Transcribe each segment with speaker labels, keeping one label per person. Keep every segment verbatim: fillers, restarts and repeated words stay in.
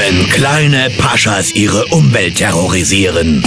Speaker 1: wenn kleine Paschas ihre Umwelt terrorisieren.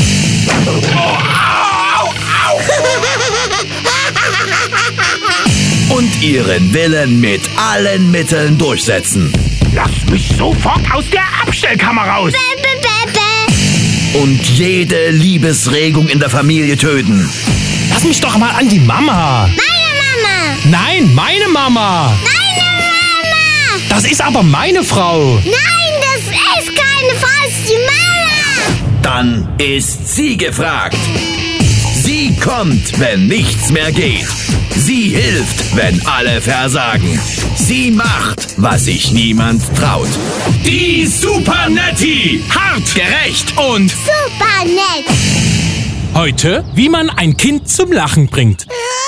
Speaker 1: Und ihren Willen mit allen Mitteln durchsetzen.
Speaker 2: Lass mich sofort aus der Abstellkammer raus!
Speaker 3: Bäh, bäh, bäh.
Speaker 1: Und jede Liebesregung in der Familie töten.
Speaker 4: Lass mich doch mal an die Mama.
Speaker 3: Meine Mama!
Speaker 4: Nein, meine Mama.
Speaker 3: Meine Mama!
Speaker 4: Das ist aber meine Frau.
Speaker 3: Nein, das ist keine Frau, das ist die Mama!
Speaker 1: Dann ist sie gefragt. Sie kommt, wenn nichts mehr geht. Sie hilft, wenn alle versagen. Sie macht, was sich niemand traut. Die Supernetti!
Speaker 4: Hart, gerecht und
Speaker 3: Super nett!
Speaker 4: heute, wie man ein Kind zum Lachen bringt.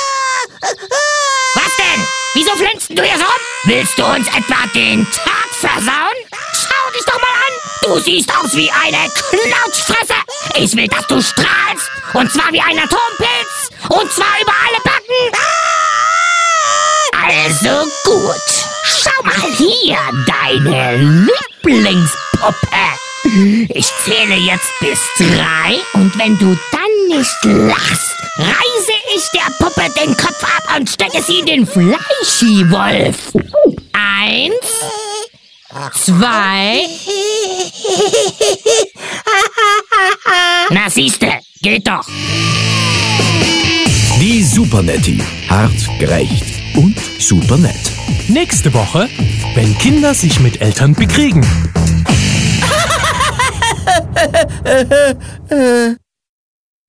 Speaker 5: Was denn? Wieso flänzt du hier so rum? Willst du uns etwa den Tag versauen? Schau dich doch mal an! Du siehst aus wie eine Knautschfresse! Ich will, dass du strahlst! Und zwar wie ein Atompilz! Und zwar über alle Backen! Also gut! Schau mal hier, deine Lieblingspuppe! Ich zähle jetzt bis drei und wenn du dann nicht lachst, reiße ich der Puppe den Kopf ab und stecke sie in den Fleischiwolf. Eins, zwei. Na siehste, geht doch.
Speaker 1: Die Supernetti. Hart, gerecht und super nett.
Speaker 4: Nächste Woche, wenn Kinder sich mit Eltern bekriegen.